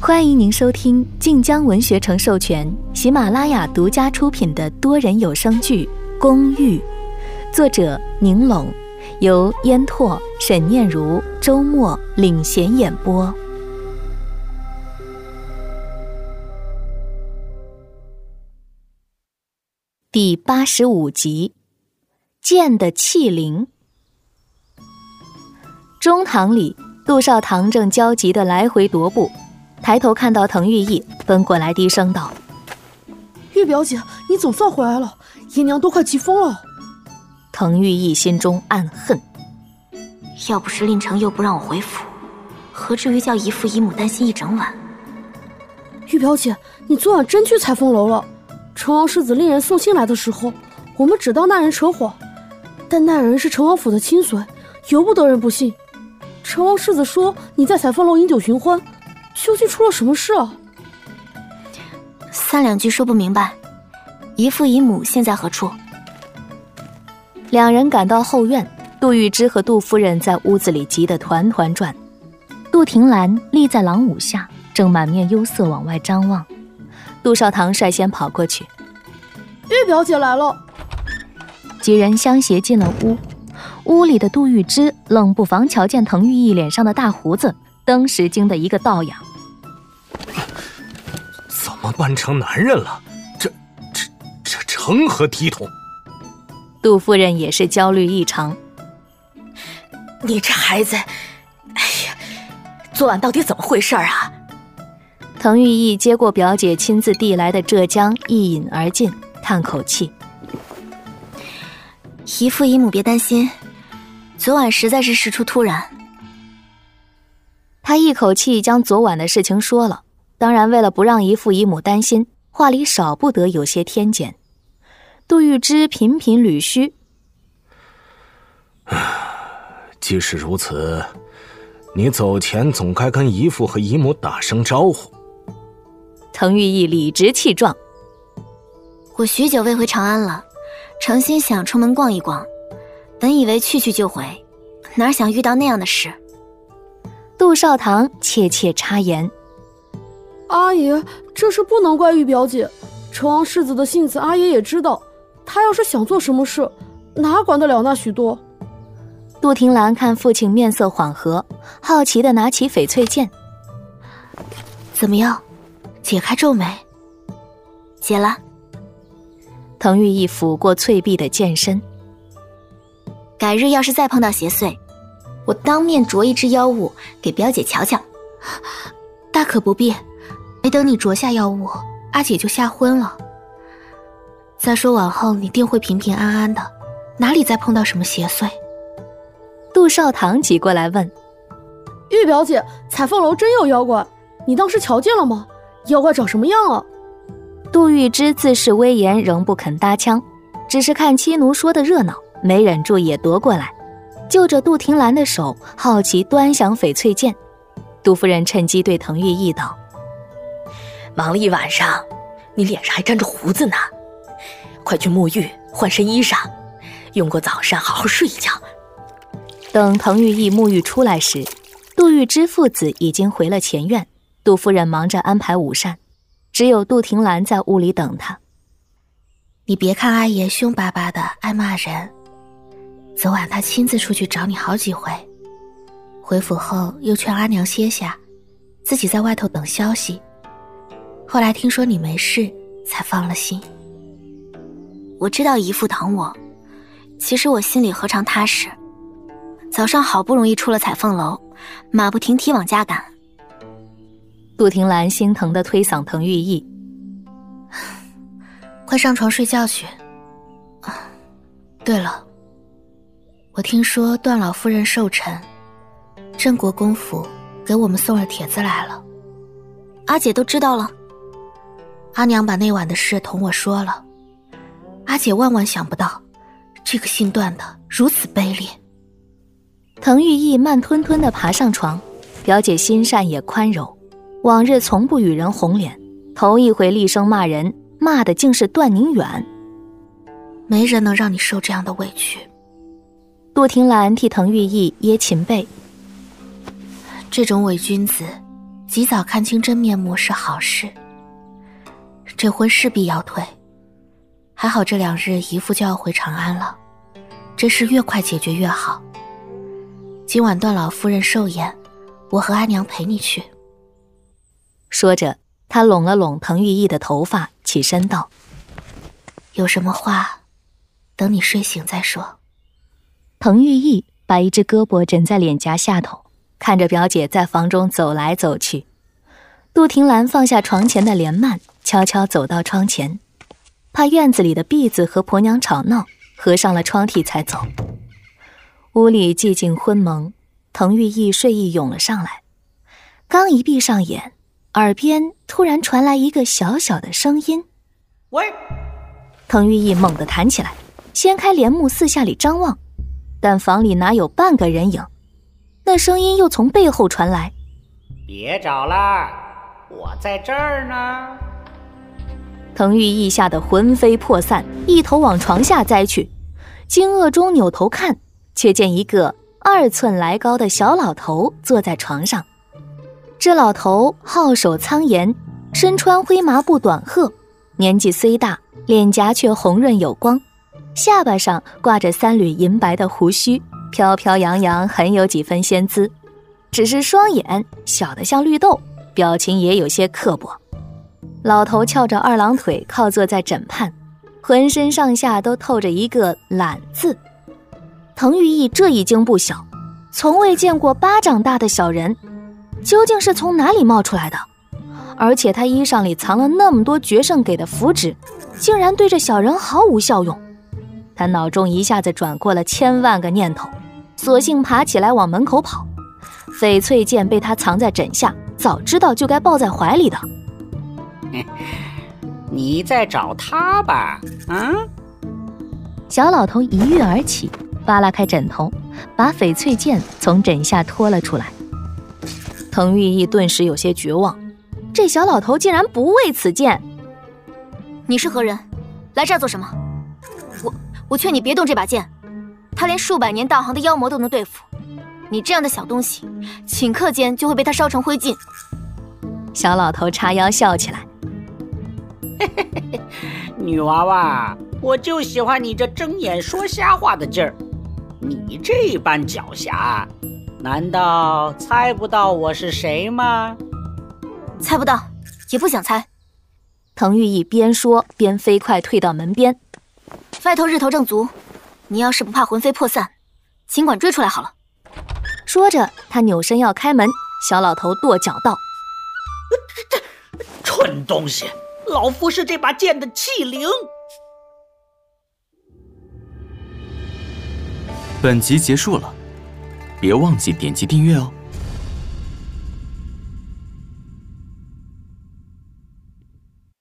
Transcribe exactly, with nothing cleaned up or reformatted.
欢迎您收听晋江文学城授权、喜马拉雅独家出品的多人有声剧《公寓》，作者宁拢，由烟拓、沈念如、周末领衔演播。第八十五集，剑的气灵。中堂里，杜少堂正焦急地来回踱步，抬头看到滕玉意，奔过来低声道：“ 玉表姐，你总算回来了，姨娘都快急疯了。” 滕玉意心中暗恨， 要不是令城又不让我回府，何至于叫姨父姨母担心一整晚？ 玉表姐，你昨晚真去彩凤楼了？成王世子令人送信来的时候，我们只当那人扯谎，但那人是成王府的亲随，由不得人不信。成王世子说你在彩凤楼饮酒寻欢，究竟出了什么事啊？ 三两句说不明白。姨父姨母现在何处？ 两人赶到后院，杜玉芝和杜夫人在屋子里急得团团转。杜婷兰立在廊庑下，正满面忧色往外张望。杜少堂率先跑过去：“ 玉表姐来了。” 几人相携进了屋。屋里的杜玉芝冷不防瞧见滕玉意脸上的大胡子，登时惊得一个倒仰。 怎么扮成男人了？这这这成何体统？ 杜夫人也是焦虑异常。 你这孩子，哎呀，昨晚到底怎么回事啊？ 滕玉意接过表姐亲自递来的浙江，一饮而尽，叹口气：“ 姨父姨母别担心，昨晚实在是事出突然。” 他一口气将昨晚的事情说了，当然为了不让姨父姨母担心，话里少不得有些添减。杜玉芝频频捋须：“ 既是如此，你走前总该跟姨父和姨母打声招呼。” 滕玉意理直气壮：“ 我许久未回长安了，诚心想出门逛一逛，本以为去去就回，哪想遇到那样的事。” 杜少堂怯怯插言：“ 阿爷，这事不能怪玉表姐，成王世子的性子阿爷也知道，他要是想做什么事，哪管得了那许多。” 杜婷兰看父亲面色缓和，好奇地拿起翡翠剑：“ 怎么样，解开皱眉？”“解了。” 滕玉意抚过翠碧的剑身：“ 改日要是再碰到邪祟，我当面啄一只妖物给表姐瞧瞧。”“ 大可不必，没等你啄下妖物，阿姐就吓昏了。再说往后你定会平平安安的，哪里再碰到什么邪祟？” 杜少堂挤过来问：“ 玉表姐，彩凤楼真有妖怪？你当时瞧见了吗？妖怪长什么样啊？” 杜玉芝自恃威严，仍不肯搭腔，只是看妻奴说的热闹，没忍住也夺过来，就着杜婷兰的手，好奇端详翡翠剑。杜夫人趁机对滕玉意道：“ 忙了一晚上，你脸上还沾着胡子呢，快去沐浴换身衣裳，用过早膳好好睡一觉。” 等滕玉意沐浴出来时，杜玉芝父子已经回了前院，杜夫人忙着安排午膳，只有杜婷兰在屋里等他。 “你别看阿爷凶巴巴的爱骂人，昨晚他亲自出去找你好几回，回府后又劝阿娘歇下，自己在外头等消息，后来听说你没事才放了心。 我知道姨父疼我，其实我心里何尝踏实。早上好不容易出了彩凤楼，马不停蹄往家赶。” 杜婷兰心疼地推搡滕玉意：“ 快上床睡觉去。对了，我听说段老夫人寿辰，镇国公府给我们送了帖子来了。”“ 阿姐都知道了。”“ 阿娘把那晚的事同我说了，阿姐万万想不到，这个姓段的如此卑劣。” 滕玉意慢吞吞地爬上床，表姐心善也宽柔，往日从不与人红脸，头一回厉声骂人，骂的竟是段宁远。 “没人能让你受这样的委屈。” 杜婷兰替滕玉意掖琴背：“ 这种伪君子及早看清真面目是好事，这婚势必要退。还好这两日姨父就要回长安了，这事越快解决越好。今晚段老夫人寿宴，我和阿娘陪你去。 说着，他拢了拢滕玉意的头发，起身道： 有什么话等你睡醒再说。 滕玉意把一只胳膊枕在脸颊下头，看着表姐在房中走来走去。杜婷兰放下床前的帘幔，悄悄走到窗前，怕院子里的婢子和婆娘吵闹，合上了窗屉才走。屋里寂静昏蒙，滕玉意睡意涌了上来，刚一闭上眼，耳边突然传来一个小小的声音： 喂！ 滕玉意猛地弹起来，掀开帘幕四下里张望，但房里哪有半个人影。那声音又从背后传来： 别找了，我在这儿呢。 滕玉意吓得魂飞魄散，一头往床下栽去，惊愕中扭头看，却见一个二寸来高的小老头坐在床上。这老头皓首苍颜，身穿灰麻布短褐，年纪虽大，脸颊却红润有光，下巴上挂着三缕银白的胡须，飘飘扬扬，很有几分仙姿。只是双眼小得像绿豆，表情也有些刻薄。老头翘着二郎腿靠坐在枕畔，浑身上下都透着一个懒字。滕玉意这一惊不小，从未见过巴掌大的小人，究竟是从哪里冒出来的？而且他衣裳里藏了那么多决胜给的符纸，竟然对这小人毫无效用。他脑中一下子转过了千万个念头，索性爬起来往门口跑。翡翠剑被他藏在枕下，早知道就该抱在怀里的。 你在找他吧？啊！ 小老头一跃而起，扒拉开枕头，把翡翠剑从枕下拖了出来。滕玉意顿时有些绝望，这小老头竟然不为此剑。 你是何人？来这儿做什么？我我劝你别动这把剑，他连数百年道行的妖魔都能对付，你这样的小东西，顷刻间就会被他烧成灰烬。 小老头叉腰笑起来， 女娃娃，我就喜欢你这睁眼说瞎话的劲儿。你这般狡黠，难道猜不到我是谁吗？ 猜不到，也不想猜。 滕玉意边说边飞快退到门边。 外头日头正足，你要是不怕魂飞魄散，尽管追出来好了。 说着，他扭身要开门，小老头跺脚道： 蠢东西，老夫是这把剑的器灵。 本集结束了，别忘记点击订阅哦。